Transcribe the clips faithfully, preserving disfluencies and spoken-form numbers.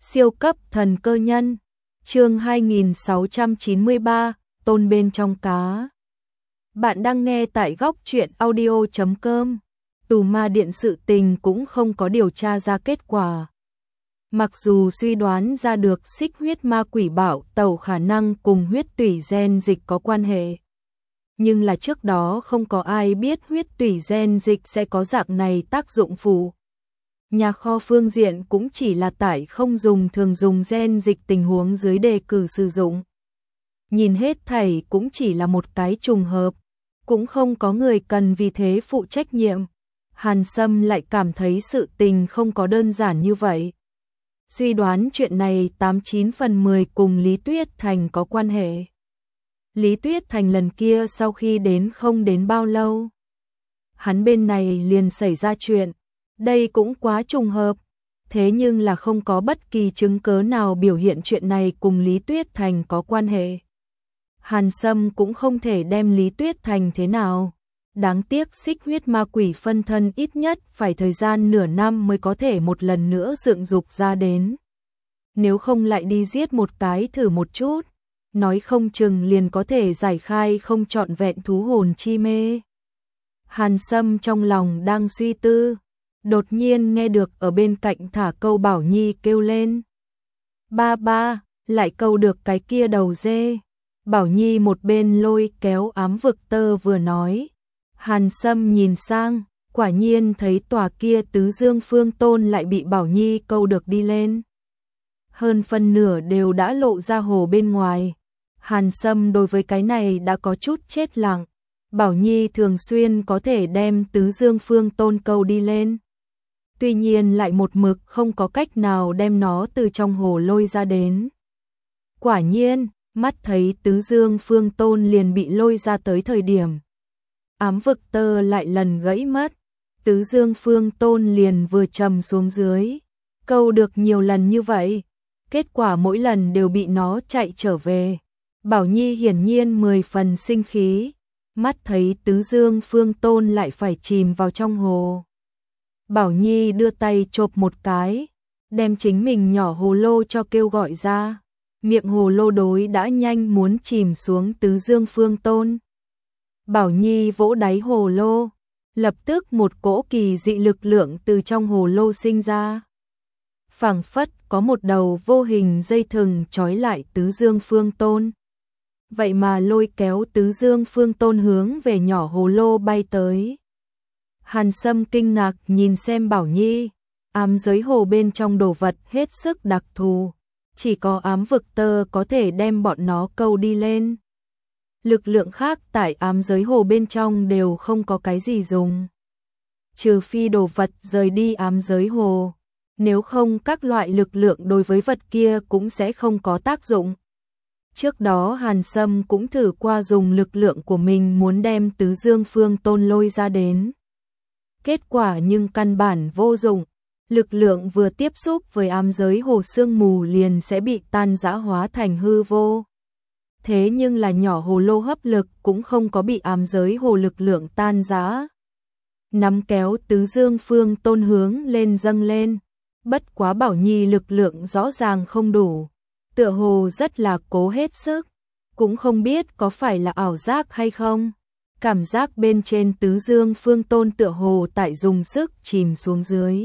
Siêu cấp thần cơ nhân, chương hai nghìn sáu trăm chín mươi ba, tôn bên trong cá. Bạn đang nghe tại góc truyện audio chấm com. Tù ma điện sự tình cũng không có điều tra ra kết quả. Mặc dù suy đoán ra được xích huyết ma quỷ bảo tẩu khả năng cùng huyết tủy gen dịch có quan hệ. Nhưng là trước đó không có ai biết huyết tủy gen dịch sẽ có dạng này tác dụng phụ. Nhà kho phương diện cũng chỉ là tải không dùng thường dùng gen dịch tình huống dưới đề cử sử dụng. Nhìn hết thảy cũng chỉ là một cái trùng hợp, cũng không có người cần vì thế phụ trách nhiệm. Hàn Sâm lại cảm thấy sự tình không có đơn giản như vậy. Suy đoán chuyện này tám chín phần mười cùng Lý Tuyết Thành có quan hệ. Lý Tuyết Thành lần kia sau khi đến không đến bao lâu, hắn bên này liền xảy ra chuyện. Đây cũng quá trùng hợp, thế nhưng là không có bất kỳ chứng cớ nào biểu hiện chuyện này cùng Lý Tuyết Thành có quan hệ. Hàn Sâm cũng không thể đem Lý Tuyết Thành thế nào. Đáng tiếc xích huyết ma quỷ phân thân ít nhất phải thời gian nửa năm mới có thể một lần nữa dựng dục ra đến. Nếu không lại đi giết một cái thử một chút, nói không chừng liền có thể giải khai không trọn vẹn thú hồn chi mê. Hàn Sâm trong lòng đang suy tư, đột nhiên nghe được ở bên cạnh thả câu Bảo Nhi kêu lên. Ba ba, lại câu được cái kia đầu dê. Bảo Nhi một bên lôi kéo ám vực tơ vừa nói. Hàn Sâm nhìn sang, quả nhiên thấy tòa kia tứ dương phương tôn lại bị Bảo Nhi câu được đi lên. Hơn phân nửa đều đã lộ ra hồ bên ngoài. Hàn Sâm đối với cái này đã có chút chết lặng. Bảo Nhi thường xuyên có thể đem tứ dương phương tôn câu đi lên. Tuy nhiên lại một mực không có cách nào đem nó từ trong hồ lôi ra đến. Quả nhiên, mắt thấy tứ dương phương tôn liền bị lôi ra tới thời điểm. Ám vực tơ lại lần gãy mất. Tứ dương phương tôn liền vừa trầm xuống dưới. Câu được nhiều lần như vậy. Kết quả mỗi lần đều bị nó chạy trở về. Bảo Nhi hiển nhiên mười phần sinh khí. Mắt thấy tứ dương phương tôn lại phải chìm vào trong hồ. Bảo Nhi đưa tay chộp một cái, đem chính mình nhỏ hồ lô cho kêu gọi ra. Miệng hồ lô đối đã nhanh muốn chìm xuống tứ dương phương tôn. Bảo Nhi vỗ đáy hồ lô, lập tức một cỗ kỳ dị lực lượng từ trong hồ lô sinh ra. Phảng phất có một đầu vô hình dây thừng trói lại tứ dương phương tôn. Vậy mà lôi kéo tứ dương phương tôn hướng về nhỏ hồ lô bay tới. Hàn Sâm kinh ngạc nhìn xem Bảo Nhi, ám giới hồ bên trong đồ vật hết sức đặc thù, chỉ có ám vực tơ có thể đem bọn nó câu đi lên. Lực lượng khác tại ám giới hồ bên trong đều không có cái gì dùng. Trừ phi đồ vật rời đi ám giới hồ, nếu không các loại lực lượng đối với vật kia cũng sẽ không có tác dụng. Trước đó Hàn Sâm cũng thử qua dùng lực lượng của mình muốn đem tứ dương phương tôn lôi ra đến. Kết quả nhưng căn bản vô dụng, lực lượng vừa tiếp xúc với ám giới hồ sương mù liền sẽ bị tan rã hóa thành hư vô. Thế nhưng là nhỏ hồ lô hấp lực cũng không có bị ám giới hồ lực lượng tan rã. Nắm kéo tứ dương phương tôn hướng lên dâng lên, bất quá Bảo Nhi lực lượng rõ ràng không đủ, tựa hồ rất là cố hết sức, cũng không biết có phải là ảo giác hay không. Cảm giác bên trên tứ dương phương tôn tựa hồ tại dùng sức chìm xuống dưới.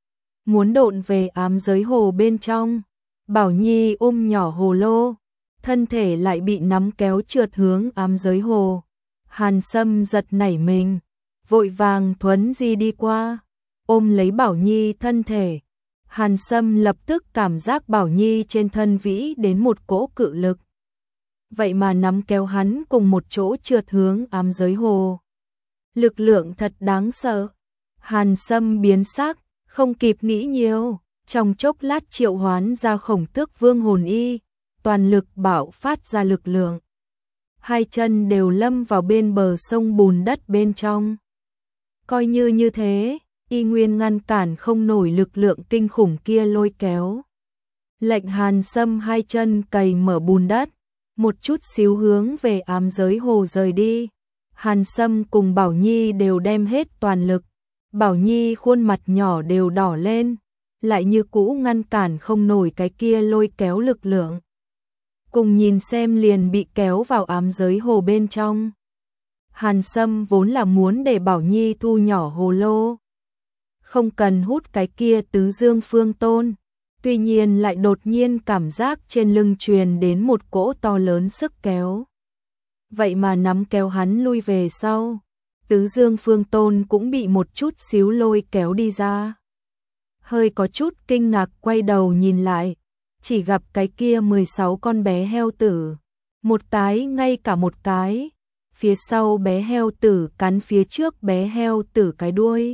Muốn độn về ám giới hồ bên trong, Bảo Nhi ôm nhỏ hồ lô, thân thể lại bị nắm kéo trượt hướng ám giới hồ. Hàn Sâm giật nảy mình, vội vàng thuấn di đi qua, ôm lấy Bảo Nhi thân thể. Hàn Sâm lập tức cảm giác Bảo Nhi trên thân vĩ đến một cỗ cự lực. Vậy mà nắm kéo hắn cùng một chỗ trượt hướng ám giới hồ. Lực lượng thật đáng sợ. Hàn Sâm biến sắc, không kịp nghĩ nhiều, trong chốc lát triệu hoán ra Khổng Tước Vương hồn y, toàn lực bạo phát ra lực lượng. Hai chân đều lâm vào bên bờ sông bùn đất bên trong. Coi như như thế, y nguyên ngăn cản không nổi lực lượng kinh khủng kia lôi kéo. Lệnh Hàn Sâm hai chân cày mở bùn đất, một chút xíu hướng về ám giới hồ rời đi. Hàn Sâm cùng Bảo Nhi đều đem hết toàn lực. Bảo Nhi khuôn mặt nhỏ đều đỏ lên, lại như cũ ngăn cản không nổi cái kia lôi kéo lực lượng. Cùng nhìn xem liền bị kéo vào ám giới hồ bên trong. Hàn Sâm vốn là muốn để Bảo Nhi thu nhỏ hồ lô, không cần hút cái kia tứ dương phương tôn, tuy nhiên lại đột nhiên cảm giác trên lưng truyền đến một cỗ to lớn sức kéo. Vậy mà nắm kéo hắn lui về sau, tứ dương phương tôn cũng bị một chút xíu lôi kéo đi ra. Hơi có chút kinh ngạc quay đầu nhìn lại, chỉ gặp cái kia mười sáu con bé heo tử, một cái ngay cả một cái, phía sau bé heo tử cắn phía trước bé heo tử cái đuôi,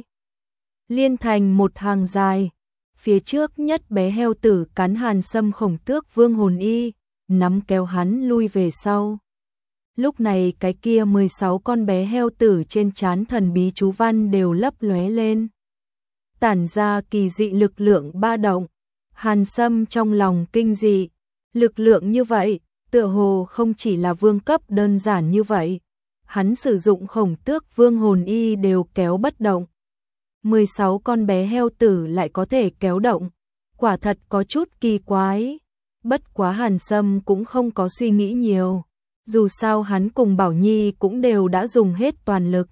liên thành một hàng dài. Phía trước nhất bé heo tử cắn Hàn Sâm Khổng Tước Vương hồn y, nắm kéo hắn lui về sau. Lúc này cái kia mười sáu con bé heo tử trên trán thần bí chú văn đều lấp lóe lên, tản ra kỳ dị lực lượng ba động. Hàn Sâm trong lòng kinh dị, lực lượng như vậy, tựa hồ không chỉ là vương cấp đơn giản như vậy, hắn sử dụng Khổng Tước Vương hồn y đều kéo bất động. mười sáu con bé heo tử lại có thể kéo động, quả thật có chút kỳ quái. Bất quá Hàn Sâm cũng không có suy nghĩ nhiều, dù sao hắn cùng Bảo Nhi cũng đều đã dùng hết toàn lực.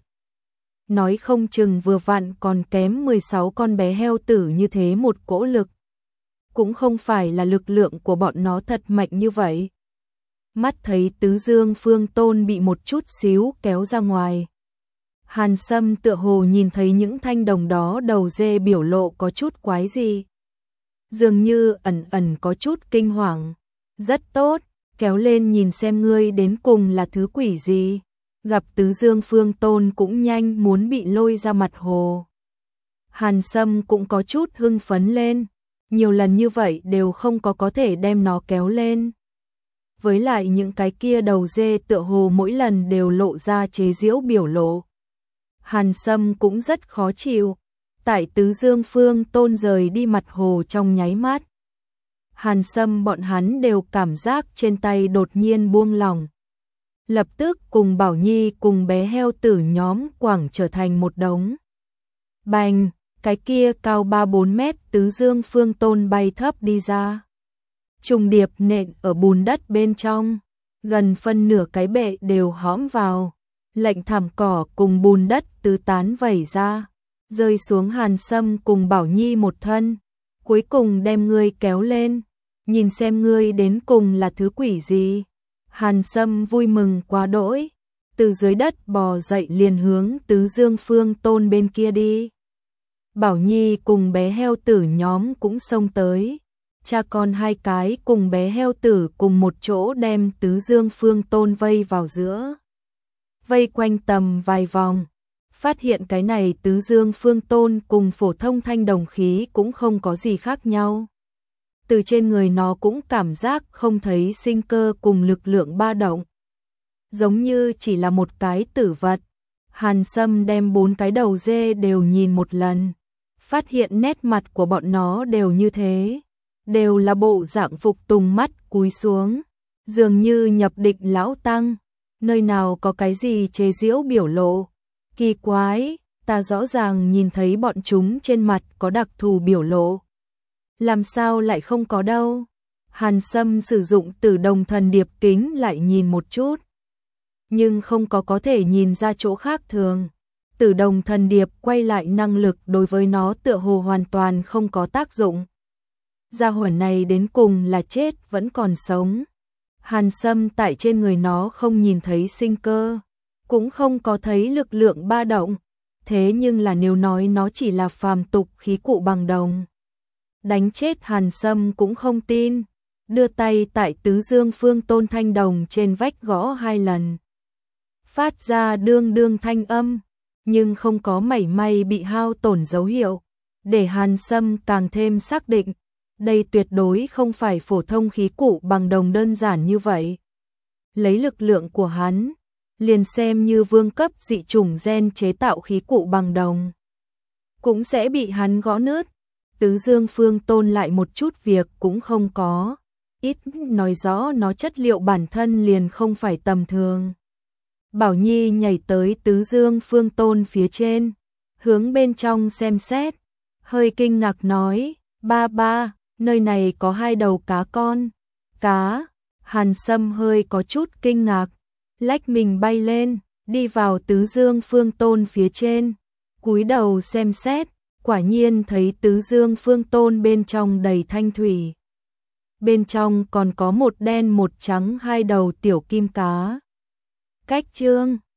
Nói không chừng vừa vặn còn kém mười sáu con bé heo tử như thế một cỗ lực. Cũng không phải là lực lượng của bọn nó thật mạnh như vậy. Mắt thấy tứ dương phương tôn bị một chút xíu kéo ra ngoài. Hàn Sâm tựa hồ nhìn thấy những thanh đồng đó đầu dê biểu lộ có chút quái gì. Dường như ẩn ẩn có chút kinh hoàng. Rất tốt, kéo lên nhìn xem ngươi đến cùng là thứ quỷ gì. Gặp tứ dương phương tôn cũng nhanh muốn bị lôi ra mặt hồ. Hàn Sâm cũng có chút hưng phấn lên. Nhiều lần như vậy đều không có có thể đem nó kéo lên. Với lại những cái kia đầu dê tựa hồ mỗi lần đều lộ ra chế giễu biểu lộ. Hàn Sâm cũng rất khó chịu. Tại tứ dương phương tôn rời đi mặt hồ trong nháy mắt, Hàn Sâm bọn hắn đều cảm giác trên tay đột nhiên buông lỏng. Lập tức cùng Bảo Nhi cùng bé heo tử nhóm quẳng trở thành một đống. Bành, cái kia cao ba bốn mét tứ dương phương tôn bay thấp đi ra. Trùng điệp nện ở bùn đất bên trong, gần phân nửa cái bệ đều hõm vào. Lệnh thảm cỏ cùng bùn đất tứ tán vẩy ra, rơi xuống Hàn Sâm cùng Bảo Nhi một thân, cuối cùng đem ngươi kéo lên, nhìn xem ngươi đến cùng là thứ quỷ gì. Hàn Sâm vui mừng quá đỗi, từ dưới đất bò dậy liền hướng tứ dương phương tôn bên kia đi. Bảo Nhi cùng bé heo tử nhóm cũng xông tới, cha con hai cái cùng bé heo tử cùng một chỗ đem tứ dương phương tôn vây vào giữa. Vây quanh tầm vài vòng, phát hiện cái này tứ dương phương tôn cùng phổ thông thanh đồng khí cũng không có gì khác nhau. Từ trên người nó cũng cảm giác không thấy sinh cơ cùng lực lượng ba động. Giống như chỉ là một cái tử vật. Hàn Sâm đem bốn cái đầu dê đều nhìn một lần. Phát hiện nét mặt của bọn nó đều như thế. Đều là bộ dạng phục tùng mắt cúi xuống. Dường như nhập định lão tăng. Nơi nào có cái gì chế giễu biểu lộ. Kỳ quái, ta rõ ràng nhìn thấy bọn chúng trên mặt có đặc thù biểu lộ. Làm sao lại không có đâu? Hàn Sâm sử dụng Tử Đồng Thần Điệp kính lại nhìn một chút. Nhưng không có có thể nhìn ra chỗ khác thường. Tử Đồng Thần Điệp quay lại năng lực đối với nó tựa hồ hoàn toàn không có tác dụng. Gia hỏa này đến cùng là chết vẫn còn sống. Hàn Sâm tại trên người nó không nhìn thấy sinh cơ, cũng không có thấy lực lượng ba động. Thế nhưng là nếu nói nó chỉ là phàm tục khí cụ bằng đồng, đánh chết Hàn Sâm cũng không tin. Đưa tay tại tứ dương phương tôn thanh đồng trên vách gõ hai lần, phát ra đương đương thanh âm, nhưng không có mảy may bị hao tổn dấu hiệu, để Hàn Sâm càng thêm xác định, đây tuyệt đối không phải phổ thông khí cụ bằng đồng đơn giản như vậy. Lấy lực lượng của hắn, liền xem như vương cấp dị chủng gen chế tạo khí cụ bằng đồng, cũng sẽ bị hắn gõ nứt. Tứ dương phương tôn lại một chút việc cũng không có, ít nói rõ nó chất liệu bản thân liền không phải tầm thường. Bảo Nhi nhảy tới tứ dương phương tôn phía trên, hướng bên trong xem xét, hơi kinh ngạc nói, Ba ba, nơi này có hai đầu cá con. Cá, Hàn Sâm hơi có chút kinh ngạc, lách mình bay lên, đi vào tứ dương phương tôn phía trên, cúi đầu xem xét, quả nhiên thấy tứ dương phương tôn bên trong đầy thanh thủy. Bên trong còn có một đen một trắng hai đầu tiểu kim cá. Cách chương